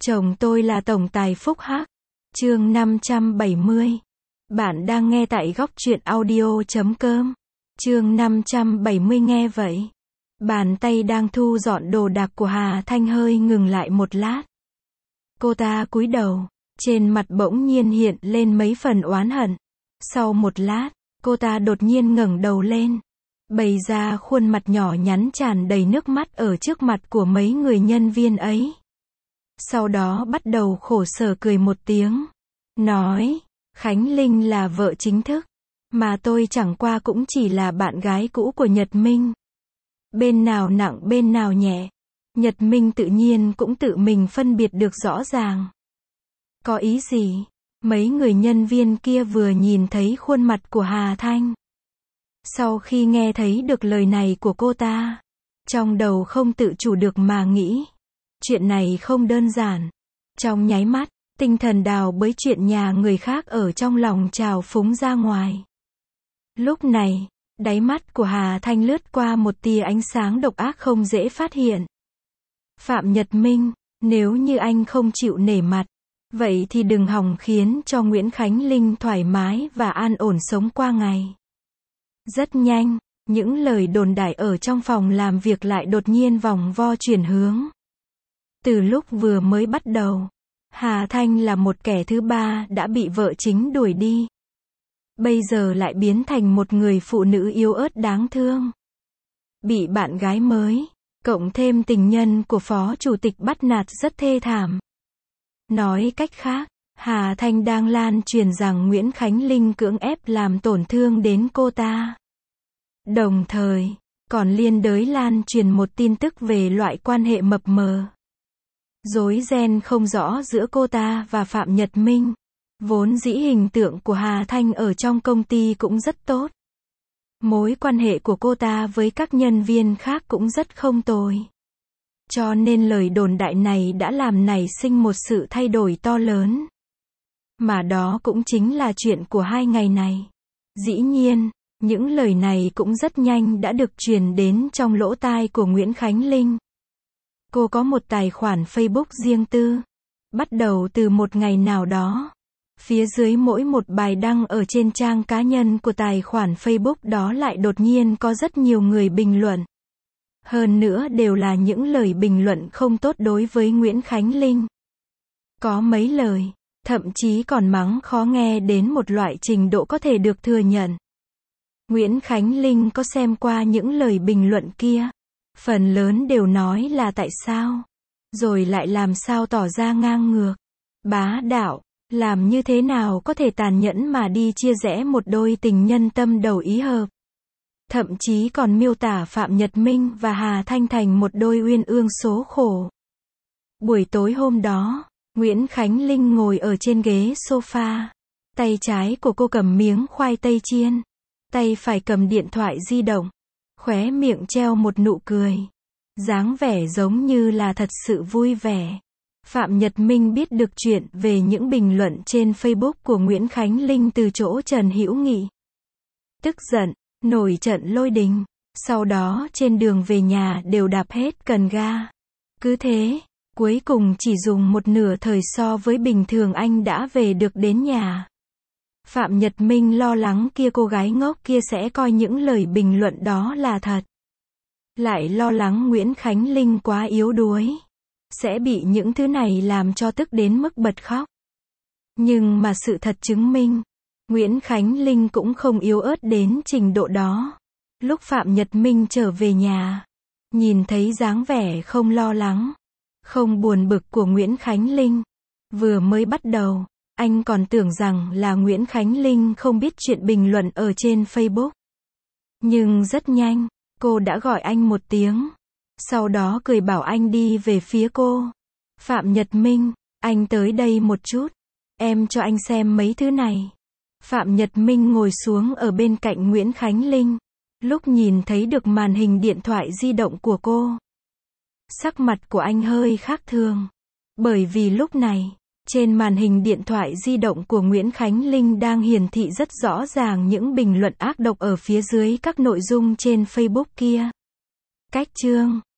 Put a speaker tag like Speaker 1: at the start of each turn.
Speaker 1: Chồng tôi là tổng tài phúc hắc. Chương 570. Bạn đang nghe tại góc truyện audio.com. Chương 570 nghe vậy. Bàn tay đang thu dọn đồ đạc của Hà Thanh hơi ngừng lại một lát. Cô ta cúi đầu, trên mặt bỗng nhiên hiện lên mấy phần oán hận. Sau một lát, cô ta đột nhiên ngẩng đầu lên, bày ra khuôn mặt nhỏ nhắn tràn đầy nước mắt ở trước mặt của mấy người nhân viên ấy. Sau đó bắt đầu khổ sở cười một tiếng, nói, Khánh Linh là vợ chính thức, mà tôi chẳng qua cũng chỉ là bạn gái cũ của Nhật Minh. Bên nào nặng bên nào nhẹ, Nhật Minh tự nhiên cũng tự mình phân biệt được rõ ràng. Có ý gì? Mấy người nhân viên kia vừa nhìn thấy khuôn mặt của Hà Thanh. Sau khi nghe thấy được lời này của cô ta, trong đầu không tự chủ được mà nghĩ, chuyện này không đơn giản. Trong nháy mắt, tinh thần đào bới chuyện nhà người khác ở trong lòng trào phúng ra ngoài. Lúc này, đáy mắt của Hà Thanh lướt qua một tia ánh sáng độc ác không dễ phát hiện. Phạm Nhật Minh, nếu như anh không chịu nể mặt, vậy thì đừng hòng khiến cho Nguyễn Khánh Linh thoải mái và an ổn sống qua ngày. Rất nhanh, những lời đồn đại ở trong phòng làm việc lại đột nhiên vòng vo chuyển hướng. Từ lúc vừa mới bắt đầu, Hà Thanh là một kẻ thứ ba đã bị vợ chính đuổi đi. Bây giờ lại biến thành một người phụ nữ yếu ớt đáng thương. Bị bạn gái mới, cộng thêm tình nhân của phó chủ tịch bắt nạt rất thê thảm. Nói cách khác, Hà Thanh đang lan truyền rằng Nguyễn Khánh Linh cưỡng ép làm tổn thương đến cô ta. Đồng thời, còn liên đới lan truyền một tin tức về loại quan hệ mập mờ, rối ren không rõ giữa cô ta và Phạm Nhật Minh. Vốn dĩ hình tượng của Hà Thanh ở trong công ty cũng rất tốt. Mối quan hệ của cô ta với các nhân viên khác cũng rất không tồi. Cho nên lời đồn đại này đã làm nảy sinh một sự thay đổi to lớn. Mà đó cũng chính là chuyện của 2 ngày này. Dĩ nhiên, những lời này cũng rất nhanh đã được truyền đến trong lỗ tai của Nguyễn Khánh Linh. Cô có một tài khoản Facebook riêng tư. Bắt đầu từ một ngày nào đó, phía dưới mỗi một bài đăng ở trên trang cá nhân của tài khoản Facebook đó lại đột nhiên có rất nhiều người bình luận. Hơn nữa đều là những lời bình luận không tốt đối với Nguyễn Khánh Linh. Có mấy lời, thậm chí còn mắng khó nghe đến một loại trình độ có thể được thừa nhận. Nguyễn Khánh Linh có xem qua những lời bình luận kia, phần lớn đều nói là tại sao, rồi lại làm sao tỏ ra ngang ngược, bá đạo, làm như thế nào có thể tàn nhẫn mà đi chia rẽ một đôi tình nhân tâm đầu ý hợp. Thậm chí còn miêu tả Phạm Nhật Minh và Hà Thanh thành một đôi uyên ương số khổ. Buổi tối hôm đó, Nguyễn Khánh Linh ngồi ở trên ghế sofa. Tay trái của cô cầm miếng khoai tây chiên, tay phải cầm điện thoại di động, khóe miệng treo một nụ cười, dáng vẻ giống như là thật sự vui vẻ. Phạm Nhật Minh biết được chuyện về những bình luận trên Facebook của Nguyễn Khánh Linh từ chỗ Trần Hữu Nghị. Tức giận, nổi trận lôi đình, sau đó trên đường về nhà đều đạp hết cần ga. Cứ thế, cuối cùng chỉ dùng một nửa thời so với bình thường anh đã về được đến nhà. Phạm Nhật Minh lo lắng kia cô gái ngốc kia sẽ coi những lời bình luận đó là thật. Lại lo lắng Nguyễn Khánh Linh quá yếu đuối, sẽ bị những thứ này làm cho tức đến mức bật khóc. Nhưng mà sự thật chứng minh, Nguyễn Khánh Linh cũng không yếu ớt đến trình độ đó. Lúc Phạm Nhật Minh trở về nhà, nhìn thấy dáng vẻ không lo lắng, không buồn bực của Nguyễn Khánh Linh. Vừa mới bắt đầu, anh còn tưởng rằng là Nguyễn Khánh Linh không biết chuyện bình luận ở trên Facebook. Nhưng rất nhanh, cô đã gọi anh một tiếng. Sau đó cười bảo anh đi về phía cô. Phạm Nhật Minh, anh tới đây một chút. Em cho anh xem mấy thứ này. Phạm Nhật Minh ngồi xuống ở bên cạnh Nguyễn Khánh Linh. Lúc nhìn thấy được màn hình điện thoại di động của cô, sắc mặt của anh hơi khác thường. Bởi vì lúc này, trên màn hình điện thoại di động của Nguyễn Khánh Linh đang hiển thị rất rõ ràng những bình luận ác độc ở phía dưới các nội dung trên Facebook kia. Cách chương